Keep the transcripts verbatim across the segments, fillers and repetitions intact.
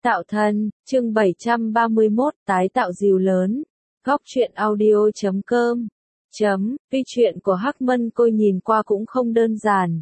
Tạo thân, chương bảy trăm ba mươi mốt, tái tạo dìu lớn. Góc truyện audio chấm com. Chấm, vi truyện của Hắc Mân Côi nhìn qua cũng không đơn giản.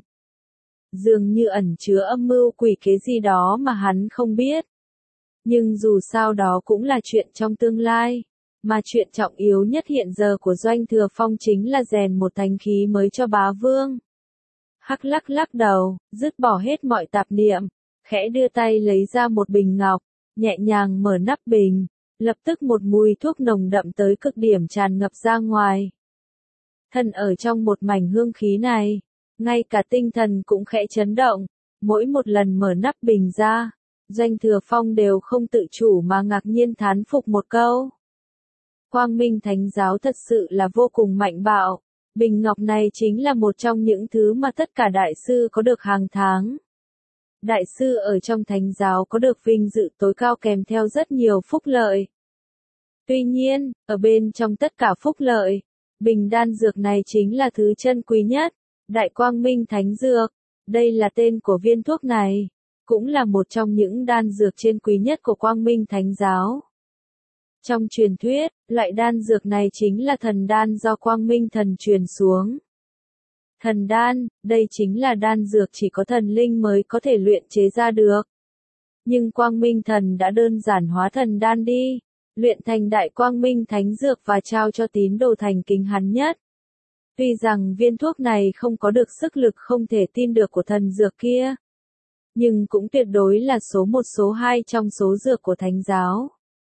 Dường như ẩn chứa âm mưu quỷ kế gì đó mà hắn không biết. Nhưng dù sao đó cũng là chuyện trong tương lai. Mà chuyện trọng yếu nhất hiện giờ của Doanh Thừa Phong chính là rèn một thánh khí mới cho bá vương. Hắc lắc lắc đầu, dứt bỏ hết mọi tạp niệm. Khẽ đưa tay lấy ra một bình ngọc, nhẹ nhàng mở nắp bình, lập tức một mùi thuốc nồng đậm tới cực điểm tràn ngập ra ngoài. Thân ở trong một mảnh hương khí này, ngay cả tinh thần cũng khẽ chấn động, mỗi một lần mở nắp bình ra, Doanh Thừa Phong đều không tự chủ mà ngạc nhiên thán phục một câu. Quang Minh Thánh Giáo thật sự là vô cùng mạnh bạo, bình ngọc này chính là một trong những thứ mà tất cả đại sư có được hàng tháng. Đại sư ở trong thánh giáo có được vinh dự tối cao kèm theo rất nhiều phúc lợi. Tuy nhiên, ở bên trong tất cả phúc lợi, bình đan dược này chính là thứ chân quý nhất, Đại Quang Minh Thánh Dược. Đây là tên của viên thuốc này, cũng là một trong những đan dược trên quý nhất của Quang Minh Thánh Giáo. Trong truyền thuyết, loại đan dược này chính là thần đan do Quang Minh Thần truyền xuống. Thần đan, đây chính là đan dược chỉ có thần linh mới có thể luyện chế ra được. Nhưng Quang Minh Thần đã đơn giản hóa thần đan đi, luyện thành Đại Quang Minh Thánh Dược và trao cho tín đồ thành kính hắn nhất. Tuy rằng viên thuốc này không có được sức lực không thể tin được của thần dược kia, nhưng cũng tuyệt đối là số một số hai trong số dược của thánh giáo.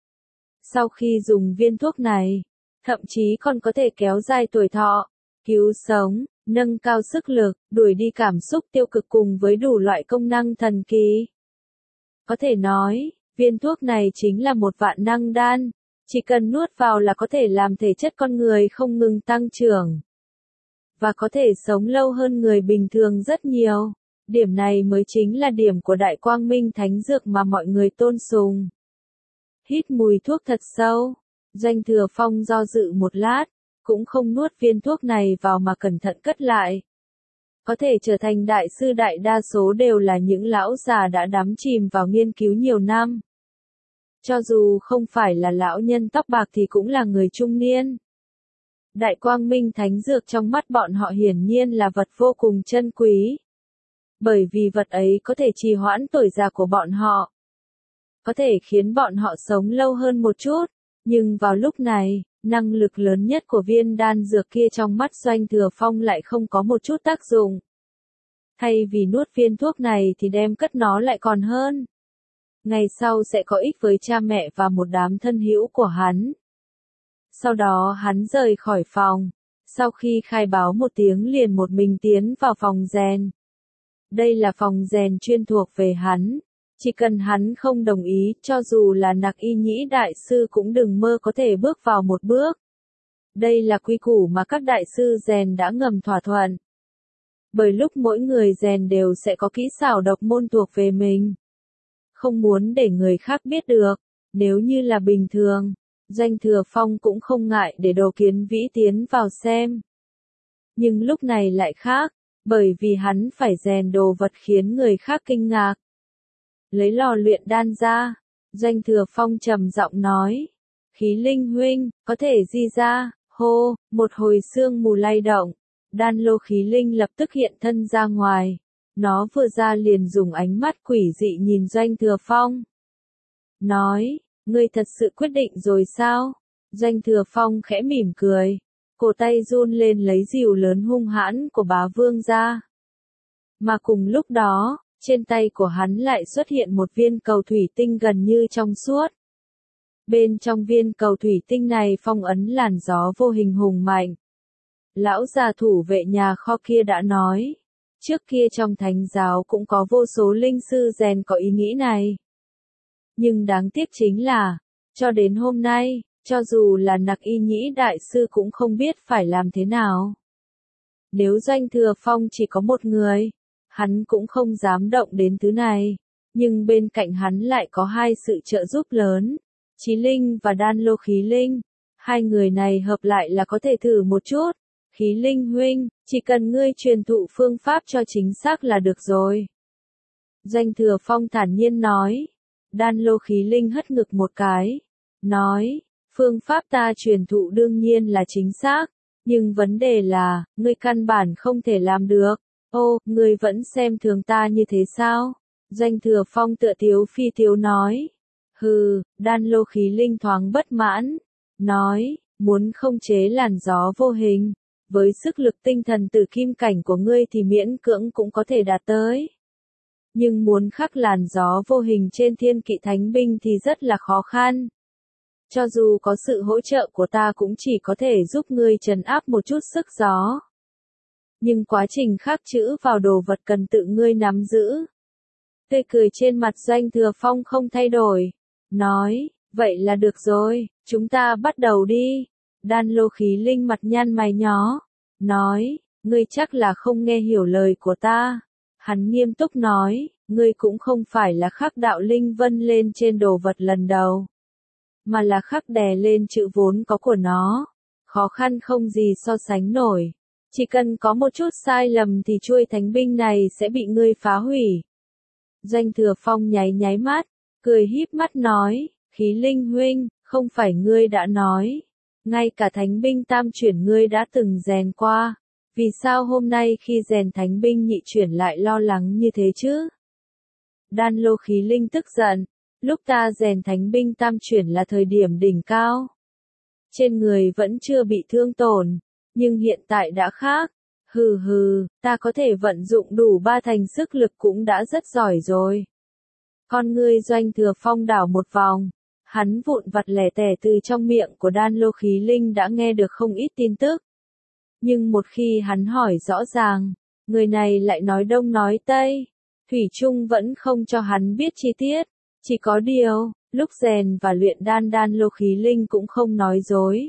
Sau khi dùng viên thuốc này, thậm chí còn có thể kéo dài tuổi thọ, cứu sống, nâng cao sức lực, đuổi đi cảm xúc tiêu cực cùng với đủ loại công năng thần kỳ. Có thể nói, viên thuốc này chính là một vạn năng đan, chỉ cần nuốt vào là có thể làm thể chất con người không ngừng tăng trưởng. Và có thể sống lâu hơn người bình thường rất nhiều. Điểm này mới chính là điểm của Đại Quang Minh Thánh Dược mà mọi người tôn sùng. Hít mùi thuốc thật sâu, Doanh Thừa Phong do dự một lát, cũng không nuốt viên thuốc này vào mà cẩn thận cất lại. Có thể trở thành đại sư đại đa số đều là những lão già đã đắm chìm vào nghiên cứu nhiều năm. Cho dù không phải là lão nhân tóc bạc thì cũng là người trung niên. Đại Quang Minh Thánh Dược trong mắt bọn họ hiển nhiên là vật vô cùng chân quý. Bởi vì vật ấy có thể trì hoãn tuổi già của bọn họ. Có thể khiến bọn họ sống lâu hơn một chút, nhưng vào lúc này, năng lực lớn nhất của viên đan dược kia trong mắt Doanh Thừa Phong lại không có một chút tác dụng. Thay vì nuốt viên thuốc này thì đem cất nó lại còn hơn. Ngày sau sẽ có ích với cha mẹ và một đám thân hữu của hắn. Sau đó hắn rời khỏi phòng, sau khi khai báo một tiếng liền một mình tiến vào phòng rèn. Đây là phòng rèn chuyên thuộc về hắn. Chỉ cần hắn không đồng ý, cho dù là Nặc Y Nhĩ đại sư cũng đừng mơ có thể bước vào một bước. Đây là quy củ mà các đại sư rèn đã ngầm thỏa thuận. Bởi lúc mỗi người rèn đều sẽ có kỹ xảo độc môn thuộc về mình. Không muốn để người khác biết được, nếu như là bình thường, Doanh Thừa Phong cũng không ngại để Đồ Kiến Vĩ tiến vào xem. Nhưng lúc này lại khác, bởi vì hắn phải rèn đồ vật khiến người khác kinh ngạc. Lấy lò luyện đan ra, Doanh Thừa Phong trầm giọng nói, khí linh huynh, có thể di ra, hô, một hồi sương mù lay động, đan lô khí linh lập tức hiện thân ra ngoài, nó vừa ra liền dùng ánh mắt quỷ dị nhìn Doanh Thừa Phong. Nói, ngươi thật sự quyết định rồi sao? Doanh Thừa Phong khẽ mỉm cười, cổ tay run lên lấy dìu lớn hung hãn của bá vương ra. Mà cùng lúc đó, trên tay của hắn lại xuất hiện một viên cầu thủy tinh gần như trong suốt. Bên trong viên cầu thủy tinh này phong ấn làn gió vô hình hùng mạnh. Lão già thủ vệ nhà kho kia đã nói, trước kia trong thánh giáo cũng có vô số linh sư rèn có ý nghĩ này. Nhưng đáng tiếc chính là, cho đến hôm nay, cho dù là Nặc Y Nhĩ đại sư cũng không biết phải làm thế nào. Nếu Doanh Thừa Phong chỉ có một người, hắn cũng không dám động đến thứ này, nhưng bên cạnh hắn lại có hai sự trợ giúp lớn, Chí Linh và Đan Lô Khí Linh. Hai người này hợp lại là có thể thử một chút. Khí Linh huynh, chỉ cần ngươi truyền thụ phương pháp cho chính xác là được rồi. Doanh Thừa Phong thản nhiên nói. Đan lô khí linh hất ngực một cái. Nói, phương pháp ta truyền thụ đương nhiên là chính xác. Nhưng vấn đề là, ngươi căn bản không thể làm được. Ô, ngươi vẫn xem thường ta như thế sao? Doanh Thừa Phong tựa tiếu phi tiếu nói. Hừ, đan lô khí linh thoáng bất mãn. Nói, muốn không chế làn gió vô hình. Với sức lực tinh thần từ kim cảnh của ngươi thì miễn cưỡng cũng có thể đạt tới. Nhưng muốn khắc làn gió vô hình trên thiên kỵ thánh binh thì rất là khó khăn. Cho dù có sự hỗ trợ của ta cũng chỉ có thể giúp ngươi trấn áp một chút sức gió. Nhưng quá trình khắc chữ vào đồ vật cần tự ngươi nắm giữ. Tươi cười trên mặt Doanh Thừa Phong không thay đổi. Nói, vậy là được rồi, chúng ta bắt đầu đi. Đan lô khí linh mặt nhăn mày nhó. Nói, ngươi chắc là không nghe hiểu lời của ta. Hắn nghiêm túc nói, ngươi cũng không phải là khắc đạo linh vân lên trên đồ vật lần đầu. Mà là khắc đè lên chữ vốn có của nó. Khó khăn không gì so sánh nổi. Chỉ cần có một chút sai lầm thì chuôi thánh binh này sẽ bị ngươi phá hủy. Doanh Thừa Phong nháy nháy mắt, cười híp mắt nói, khí linh huynh, không phải ngươi đã nói. Ngay cả thánh binh tam chuyển ngươi đã từng rèn qua. Vì sao hôm nay khi rèn thánh binh nhị chuyển lại lo lắng như thế chứ? Đan lô khí linh tức giận. Lúc ta rèn thánh binh tam chuyển là thời điểm đỉnh cao. Trên người vẫn chưa bị thương tổn. Nhưng hiện tại đã khác. Hừ hừ, ta có thể vận dụng đủ ba thành sức lực cũng đã rất giỏi rồi. Con ngươi Doanh Thừa Phong đảo một vòng. Hắn vụn vặt lẻ tẻ từ trong miệng của đan lô khí linh đã nghe được không ít tin tức. Nhưng một khi hắn hỏi rõ ràng, người này lại nói đông nói tây. Thủy Trung vẫn không cho hắn biết chi tiết. Chỉ có điều, lúc rèn và luyện đan đan lô khí linh cũng không nói dối.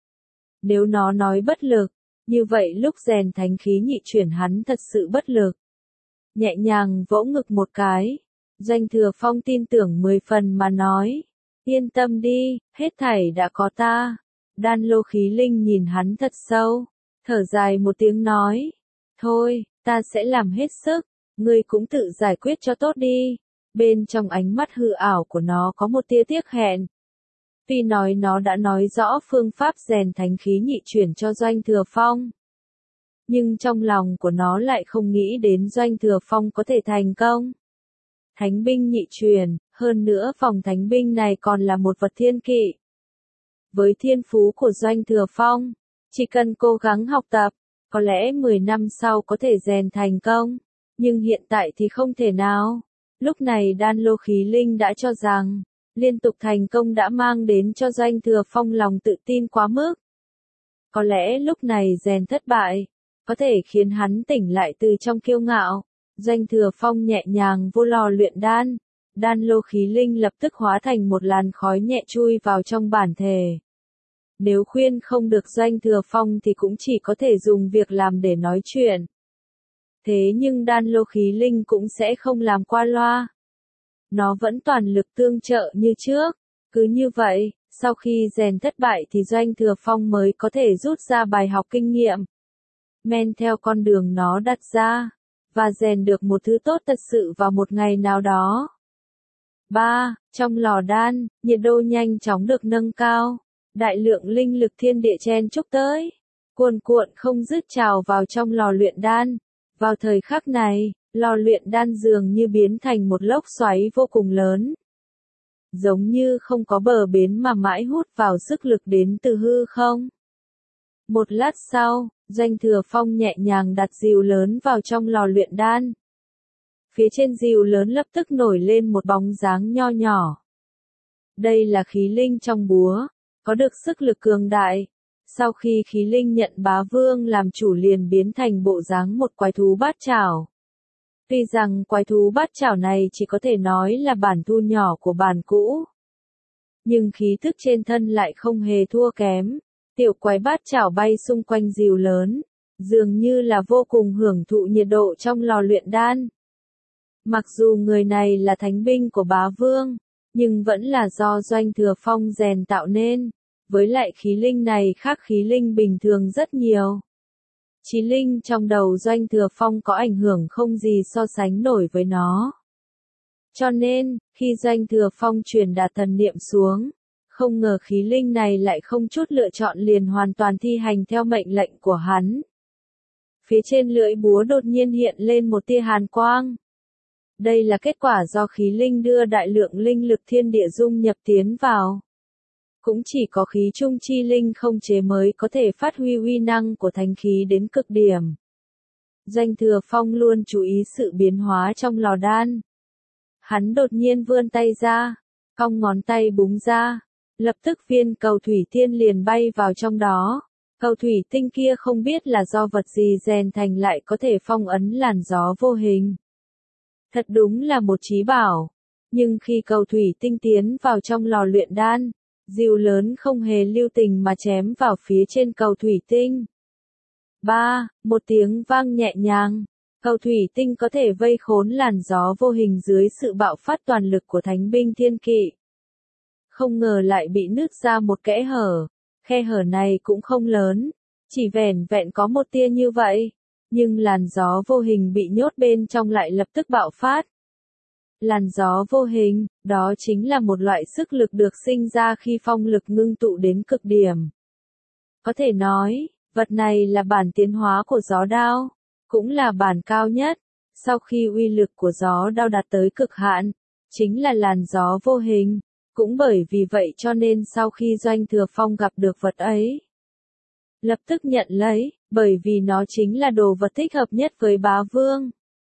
Nếu nó nói bất lực, như vậy lúc rèn thánh khí nhị chuyển hắn thật sự bất lực. Nhẹ nhàng vỗ ngực một cái. Doanh Thừa Phong tin tưởng mười phần mà nói. Yên tâm đi, hết thảy đã có ta. Đan lô khí linh nhìn hắn thật sâu. Thở dài một tiếng nói. Thôi, ta sẽ làm hết sức. Ngươi cũng tự giải quyết cho tốt đi. Bên trong ánh mắt hư ảo của nó có một tia tiếc hẹn. Tuy nói nó đã nói rõ phương pháp rèn thánh khí nhị chuyển cho Doanh Thừa Phong. Nhưng trong lòng của nó lại không nghĩ đến Doanh Thừa Phong có thể thành công. Thánh binh nhị chuyển, hơn nữa phòng thánh binh này còn là một vật thiên kỵ. Với thiên phú của Doanh Thừa Phong, chỉ cần cố gắng học tập, có lẽ mười năm sau có thể rèn thành công. Nhưng hiện tại thì không thể nào. Lúc này đan lô khí linh đã cho rằng, liên tục thành công đã mang đến cho Doanh Thừa Phong lòng tự tin quá mức. Có lẽ lúc này rèn thất bại, có thể khiến hắn tỉnh lại từ trong kiêu ngạo. Doanh Thừa Phong nhẹ nhàng vô lò luyện đan, đan lô khí linh lập tức hóa thành một làn khói nhẹ chui vào trong bản thể. Nếu khuyên không được Doanh Thừa Phong thì cũng chỉ có thể dùng việc làm để nói chuyện. Thế nhưng đan lô khí linh cũng sẽ không làm qua loa. Nó vẫn toàn lực tương trợ như trước. Cứ như vậy, sau khi rèn thất bại thì Doanh Thừa Phong mới có thể rút ra bài học kinh nghiệm. Men theo con đường nó đặt ra. Và rèn được một thứ tốt thật sự vào một ngày nào đó. ba. Trong lò đan, nhiệt độ nhanh chóng được nâng cao. Đại lượng linh lực thiên địa chen chúc tới. Cuồn cuộn không dứt trào vào trong lò luyện đan. Vào thời khắc này, lò luyện đan dường như biến thành một lốc xoáy vô cùng lớn. Giống như không có bờ bến mà mãi hút vào sức lực đến từ hư không. Một lát sau, Doanh Thừa Phong nhẹ nhàng đặt rìu lớn vào trong lò luyện đan. Phía trên rìu lớn lập tức nổi lên một bóng dáng nho nhỏ. Đây là khí linh trong búa, có được sức lực cường đại. Sau khi khí linh nhận bá vương làm chủ liền biến thành bộ dáng một quái thú bát chảo. Tuy rằng quái thú bát chảo này chỉ có thể nói là bản thu nhỏ của bản cũ. Nhưng khí thức trên thân lại không hề thua kém. Tiểu quái bát chảo bay xung quanh rìu lớn, dường như là vô cùng hưởng thụ nhiệt độ trong lò luyện đan. Mặc dù người này là thánh binh của bá vương, nhưng vẫn là do Doanh Thừa Phong rèn tạo nên. Với lại khí linh này khác khí linh bình thường rất nhiều. Chí linh trong đầu Doanh Thừa Phong có ảnh hưởng không gì so sánh nổi với nó. Cho nên, khi Doanh Thừa Phong truyền đạt thần niệm xuống, không ngờ khí linh này lại không chút lựa chọn liền hoàn toàn thi hành theo mệnh lệnh của hắn. Phía trên lưỡi búa đột nhiên hiện lên một tia hàn quang. Đây là kết quả do khí linh đưa đại lượng linh lực thiên địa dung nhập tiến vào. Cũng chỉ có khí trung chi linh không chế mới có thể phát huy uy năng của thánh khí đến cực điểm. Doanh Thừa Phong luôn chú ý sự biến hóa trong lò đan. Hắn đột nhiên vươn tay ra, cong ngón tay búng ra, lập tức viên cầu thủy thiên liền bay vào trong đó. Cầu thủy tinh kia không biết là do vật gì rèn thành lại có thể phong ấn làn gió vô hình. Thật đúng là một trí bảo. Nhưng khi cầu thủy tinh tiến vào trong lò luyện đan, dìu lớn không hề lưu tình mà chém vào phía trên cầu thủy tinh. Ba, một tiếng vang nhẹ nhàng. Cầu thủy tinh có thể vây khốn làn gió vô hình dưới sự bạo phát toàn lực của thánh binh thiên kỵ. Không ngờ lại bị nứt ra một kẽ hở. Khe hở này cũng không lớn, chỉ vẻn vẹn có một tia như vậy, nhưng làn gió vô hình bị nhốt bên trong lại lập tức bạo phát. Làn gió vô hình, đó chính là một loại sức lực được sinh ra khi phong lực ngưng tụ đến cực điểm. Có thể nói, vật này là bản tiến hóa của gió đao, cũng là bản cao nhất, sau khi uy lực của gió đao đạt tới cực hạn, chính là làn gió vô hình. Cũng bởi vì vậy cho nên sau khi Doanh Thừa Phong gặp được vật ấy, lập tức nhận lấy, bởi vì nó chính là đồ vật thích hợp nhất với bá vương.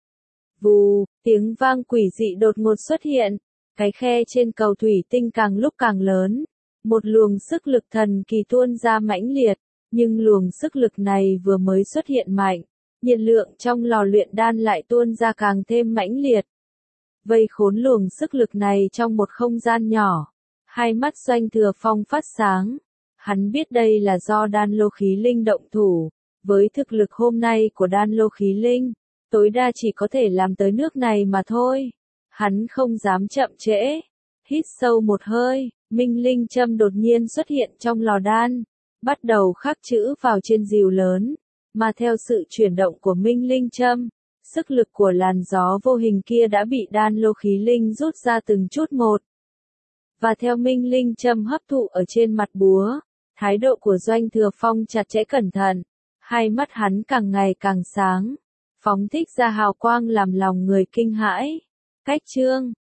Vù, tiếng vang quỷ dị đột ngột xuất hiện, cái khe trên cầu thủy tinh càng lúc càng lớn, một luồng sức lực thần kỳ tuôn ra mãnh liệt, nhưng luồng sức lực này vừa mới xuất hiện mạnh, nhiệt lượng trong lò luyện đan lại tuôn ra càng thêm mãnh liệt. Vây khốn luồng sức lực này trong một không gian nhỏ, hai mắt Doanh Thừa Phong phát sáng. Hắn biết đây là do đan lô khí linh động thủ, với thực lực hôm nay của đan lô khí linh, tối đa chỉ có thể làm tới nước này mà thôi. Hắn không dám chậm trễ, hít sâu một hơi, minh linh châm đột nhiên xuất hiện trong lò đan, bắt đầu khắc chữ vào trên dìu lớn, mà theo sự chuyển động của minh linh châm, sức lực của làn gió vô hình kia đã bị đan lô khí linh rút ra từng chút một. Và theo minh linh châm hấp thụ ở trên mặt búa, thái độ của Doanh Thừa Phong chặt chẽ cẩn thận, hai mắt hắn càng ngày càng sáng, phóng thích ra hào quang làm lòng người kinh hãi. Cách chương